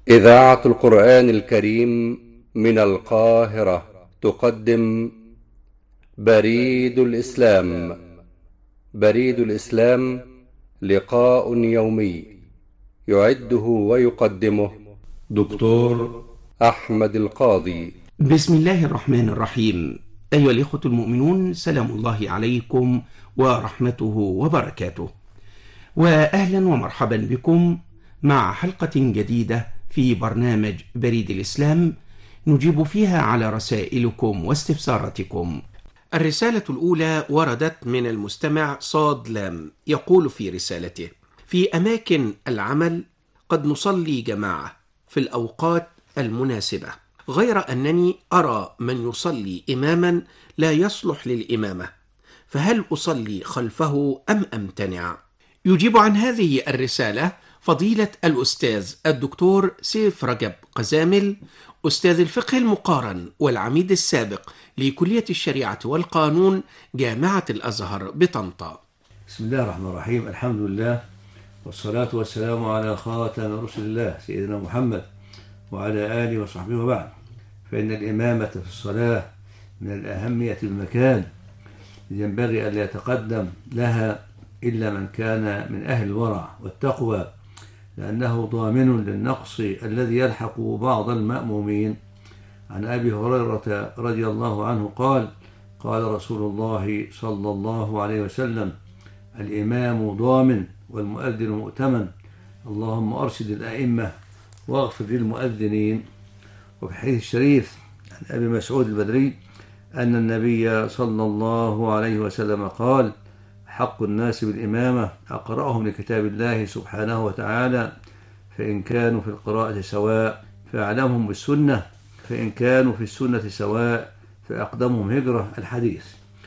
إذاعة القرآن الكريم من القاهرة تقدم بريد الإسلام. بريد الإسلام لقاء يومي يعده ويقدمه دكتور أحمد القاضي. بسم الله الرحمن الرحيم. أيها الإخوة المؤمنون، سلام الله عليكم ورحمته وبركاته، وأهلا ومرحبا بكم مع حلقة جديدة في برنامج بريد الإسلام نجيب فيها على رسائلكم واستفساراتكم. الرسالة الأولى وردت من المستمع صاد لام، يقول في رسالته: في أماكن العمل قد نصلي جماعة في الأوقات المناسبة، غير أنني أرى من يصلي إماما لا يصلح للإمامة، فهل أصلي خلفه أم أمتنع؟ يجيب عن هذه الرسالة فضيلة الأستاذ الدكتور سيف رجب قزامل، أستاذ الفقه المقارن والعميد السابق لكلية الشريعة والقانون جامعة الأزهر بطنطا. بسم الله الرحمن الرحيم. الحمد لله والصلاة والسلام على خاتم رسل الله سيدنا محمد وعلى آله وصحبه وبعد. فإن الإمامة في الصلاة من الأهمية المكان، ينبغي أن لا يتقدم لها إلا من كان من أهل الورع والتقوى، لأنه ضامن للنقص الذي يلحق بعض المأمومين. عن أبي هريرة رضي الله عنه قال: قال رسول الله صلى الله عليه وسلم: الإمام ضامن والمؤذن مؤتمن، اللهم أرشد الأئمة واغفر للمؤذنين. وفي الحديث الشريف عن أبي مسعود البدري أن النبي صلى الله عليه وسلم قال: حق الناس بالإمامة أقرأهم لكتاب الله سبحانه وتعالى، فإن كانوا في القراءة سواء فأعلمهم بالسنة، فإن كانوا في السنة سواء فأقدمهم هجرة. الحديث.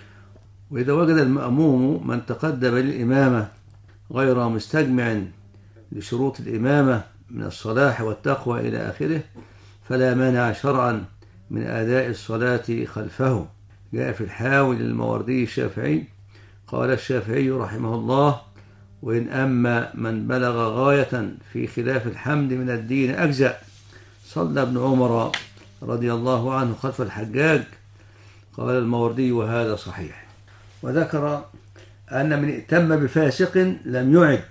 وإذا وجد المأموم من تقدم للإمامة غير مستجمع لشروط الإمامة من الصلاح والتقوى إلى آخره، فلا مانع شرعا من أداء الصلاة خلفه. جاء في الحاوي للماوردي الشافعي قال الشافعي رحمه الله: وإن أما من بلغ غاية في خلاف الحمد من الدين أجزأ. صلى ابن عمر رضي الله عنه خلف الحجاج. قال الماوردي: وهذا صحيح. وذكر أن من ائتم بفاسق لم يعد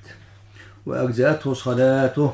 وأجزأته صلاته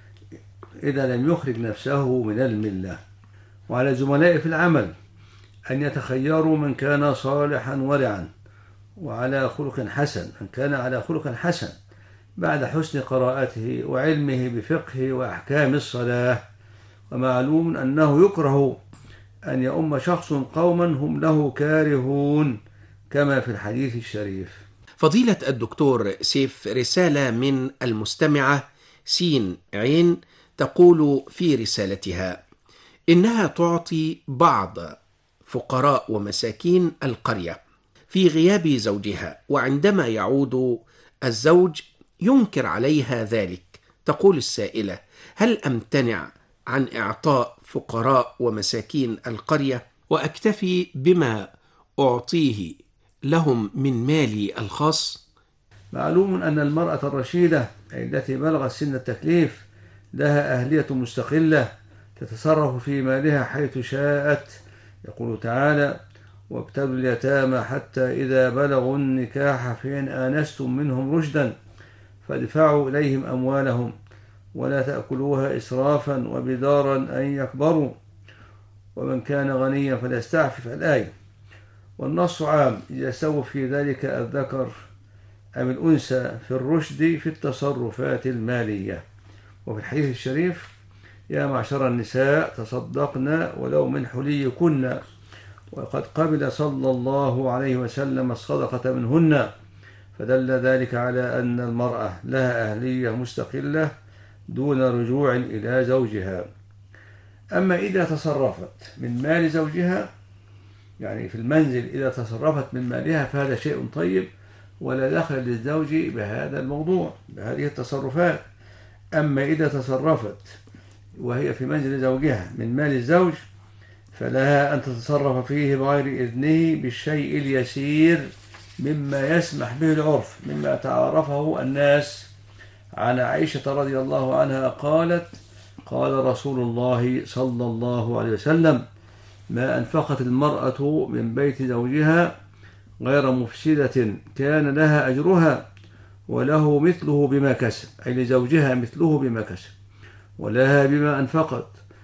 إذا لم يخرج نفسه من الملة. وعلى زملائه في العمل أن يتخيروا من كان صالحا ورعا وعلى خلق حسن، من كان على خلق حسن بعد حسن قراءته وعلمه بفقه وأحكام الصلاة. ومعلوم أنه يكره أن يؤم شخص قوما هم له كارهون كما في الحديث الشريف. فضيلة الدكتور سيف، رسالة من المستمعة سين عين تقول في رسالتها إنها تعطي بعض فقراء ومساكين القرية في غياب زوجها، وعندما يعود الزوج ينكر عليها ذلك. تقول السائلة: هل أمتنع عن إعطاء فقراء ومساكين القرية وأكتفي بما أعطيه لهم من مالي الخاص؟ معلوم أن المرأة الرشيدة التي بلغت سن التكليف لها أهلية مستقلة تتصرف في مالها حيث شاءت. يقول تعالى: وابتلوا اليتامى حتى إذا بلغوا النكاح فإن آنستم منهم رشدا فادفعوا إليهم أموالهم ولا تأكلوها إسرافا وبدارا أن يكبروا ومن كان غنيا فليستعفف. الآية. والنص عام يستوي في ذلك الذكر أم الأنثى في الرشد في التصرفات المالية. وفي الحديث الشريف: يا معشر النساء تصدقن ولو من حليكن، وقد قبل صلى الله عليه وسلم الصدقة منهن. فدل ذلك على أن المرأة لها أهلية مستقلة دون رجوع إلى زوجها. أما إذا تصرفت من مال زوجها، يعني في المنزل إذا تصرفت من مالها، فهذا شيء طيب ولا دخل للزوج بهذا الموضوع بهذه التصرفات. أما إذا تصرفت وهي في منزل زوجها من مال الزوج، فلها أن تتصرف فيه بغير إذنه بالشيء اليسير مما يسمح به العرف، مما تعارفه الناس. عن عائشة رضي الله عنها قالت: قال رسول الله صلى الله عليه وسلم: ما أنفقت المرأة من بيت زوجها غير مفسدة كان لها أجرها وله مثله بما كسب، أي لزوجها مثله بما كسب، ولها بما أنفقت،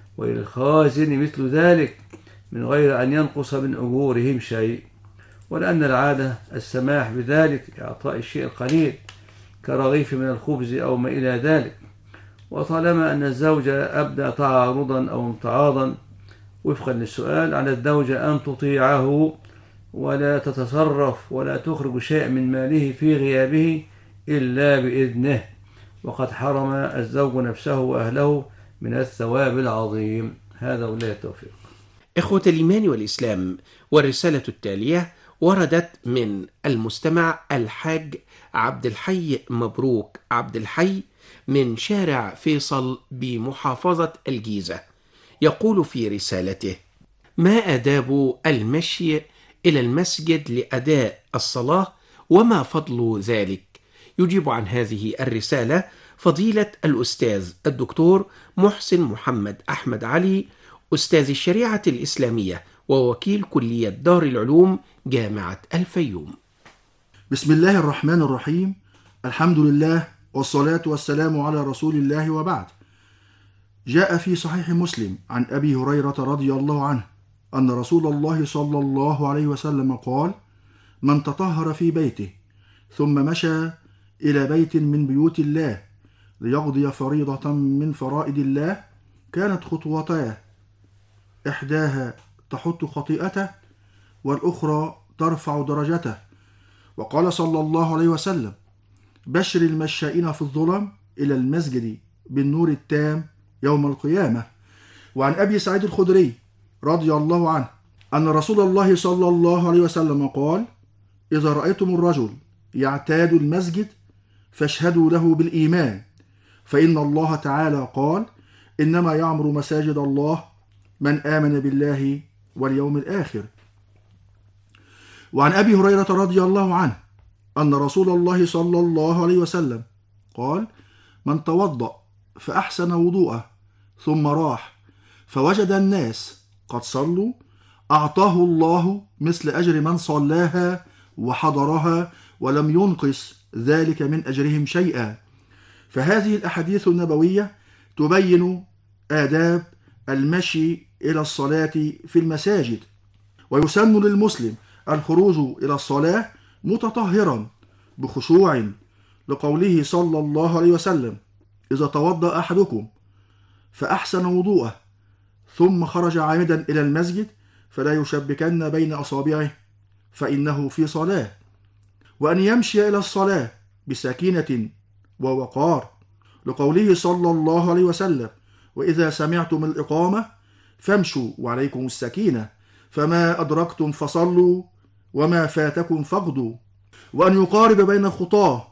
وللخازن مثل ذلك من غير أن ينقص من أجورهم شيء. ولأن العادة السماح بذلك، إعطاء الشيء القليل كرغيف من الخبز أو ما إلى ذلك. وطالما أن الزوج أبدى تعارضا أو امتعاضا وفقا للسؤال، على الزوجة أن تطيعه ولا تتصرف ولا تخرج شيء من ماله في غيابه إلا بإذنه، وقد حرم الزوج نفسه وأهله من الثواب العظيم. هذا والله التوفيق. إخوة الإيمان والإسلام، والرسالة التالية وردت من المستمع الحاج عبد الحي مبروك عبد الحي من شارع فيصل بمحافظة الجيزة. يقول في رسالته: ما آداب المشي إلى المسجد لأداء الصلاة وما فضل ذلك؟ يجيب عن هذه الرسالة فضيلة الأستاذ الدكتور محسن محمد أحمد علي، أستاذ الشريعة الإسلامية ووكيل كلية دار العلوم جامعة الفيوم. بسم الله الرحمن الرحيم. الحمد لله والصلاة والسلام على رسول الله، وبعد. جاء في صحيح مسلم عن أبي هريرة رضي الله عنه أن رسول الله صلى الله عليه وسلم قال: من تطهر في بيته ثم مشى إلى بيت من بيوت الله ليقضي فريضة من فرائض الله كانت خطوتاه إحداها تحط خطيئته والأخرى ترفع درجته. وقال صلى الله عليه وسلم: بشر المشائين في الظلم إلى المسجد بالنور التام يوم القيامة. وعن أبي سعيد الخدري رضي الله عنه أن رسول الله صلى الله عليه وسلم قال: إذا رأيتم الرجل يعتاد المسجد فاشهدوا له بالإيمان، فإن الله تعالى قال: إنما يعمر مساجد الله من آمن بالله واليوم الآخر. وعن أبي هريرة رضي الله عنه أن رسول الله صلى الله عليه وسلم قال: من توضأ فأحسن وضوءه ثم راح فوجد الناس قد صلوا أعطاه الله مثل أجر من صلاها وحضرها ولم ينقص ذلك من أجرهم شيئا. فهذه الأحاديث النبوية تبين آداب المشي إلى الصلاة في المساجد. ويسن للمسلم الخروج إلى الصلاة متطهرا بخشوع، لقوله صلى الله عليه وسلم: إذا توضأ أحدكم فأحسن وضوءه ثم خرج عامدا إلى المسجد فلا يشبكن بين أصابعه فإنه في صلاة. وأن يمشي إلى الصلاة بسكينة ووقار، لقوله صلى الله عليه وسلم: وإذا سمعتم الإقامة فامشوا وعليكم السكينة، فما أدركتم فصلوا وما فاتكم فاقضوا. وأن يقارب بين خطاه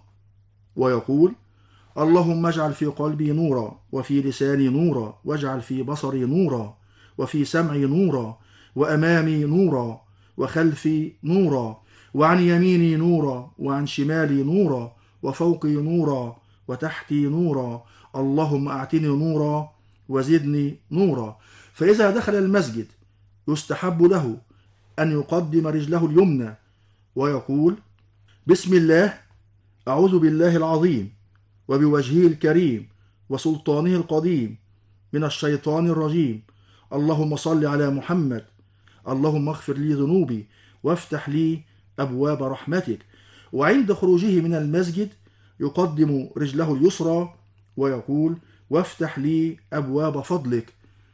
ويقول: اللهم اجعل في قلبي نورا، وفي لساني نورا، واجعل في بصري نورا، وفي سمعي نورا، وأمامي نورا، وخلفي نورا، وعن يميني نورا، وعن شمالي نورا، وفوقي نورا، وتحتي نورا، اللهم أعطني نورا وزدني نورا. فإذا دخل المسجد يستحب له أن يقدم رجله اليمنى ويقول: بسم الله، أعوذ بالله العظيم وبوجهه الكريم وسلطانه القديم من الشيطان الرجيم، اللهم صل على محمد، اللهم اغفر لي ذنوبي وافتح لي أبواب رحمتك. وعند خروجه من المسجد يقدم رجله اليسرى ويقول: وافتح لي أبواب فضلك.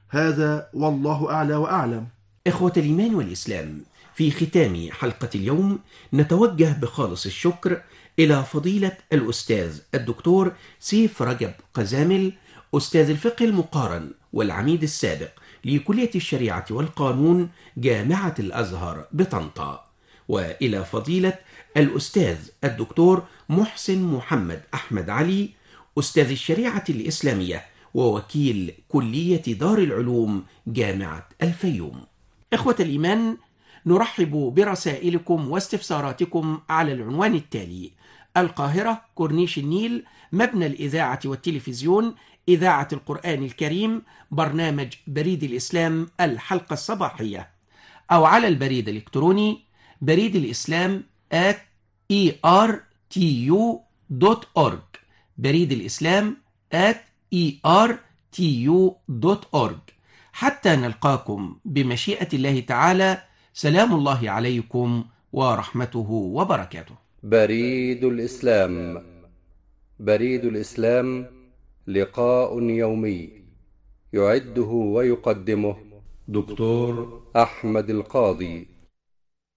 هذا والله أعلى وأعلم. إخوة الإيمان والإسلام، في ختام حلقة اليوم نتوجه بخالص الشكر إلى فضيلة الأستاذ الدكتور سيف رجب قزامل، أستاذ الفقه المقارن والعميد السابق لكلية الشريعة والقانون جامعة الأزهر بطنطا، وإلى فضيلة الأستاذ الدكتور محسن محمد أحمد علي، أستاذ الشريعة الإسلامية ووكيل كلية دار العلوم جامعة الفيوم. إخوة الإيمان، نرحب برسائلكم واستفساراتكم على العنوان التالي: القاهرة، كورنيش النيل، مبنى الإذاعة والتلفزيون، إذاعة القرآن الكريم، برنامج بريد الإسلام الحلقة الصباحية، أو على البريد الإلكتروني بريد الإسلام @ertu.org، بريد الإسلام @ertu.org. حتى نلقاكم بمشيئة الله تعالى، سلام الله عليكم ورحمته وبركاته. بريد الإسلام. بريد الإسلام لقاء يومي يعده ويقدمه دكتور أحمد القاضي.